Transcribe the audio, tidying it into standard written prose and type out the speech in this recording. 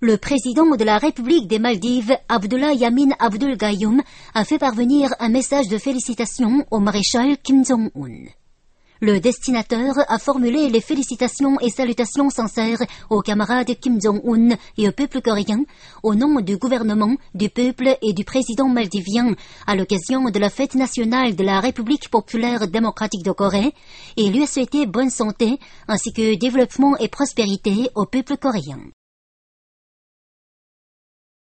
Le président de la République des Maldives, Abdullah Yamin Abdul Gayoom, a fait parvenir un message de félicitations au maréchal Kim Jong-un. Le destinateur a formulé les félicitations et salutations sincères aux camarades Kim Jong-un et au peuple coréen, au nom du gouvernement, du peuple et du président maldivien, à l'occasion de la fête nationale de la République populaire démocratique de Corée, et lui a souhaité bonne santé ainsi que développement et prospérité au peuple coréen.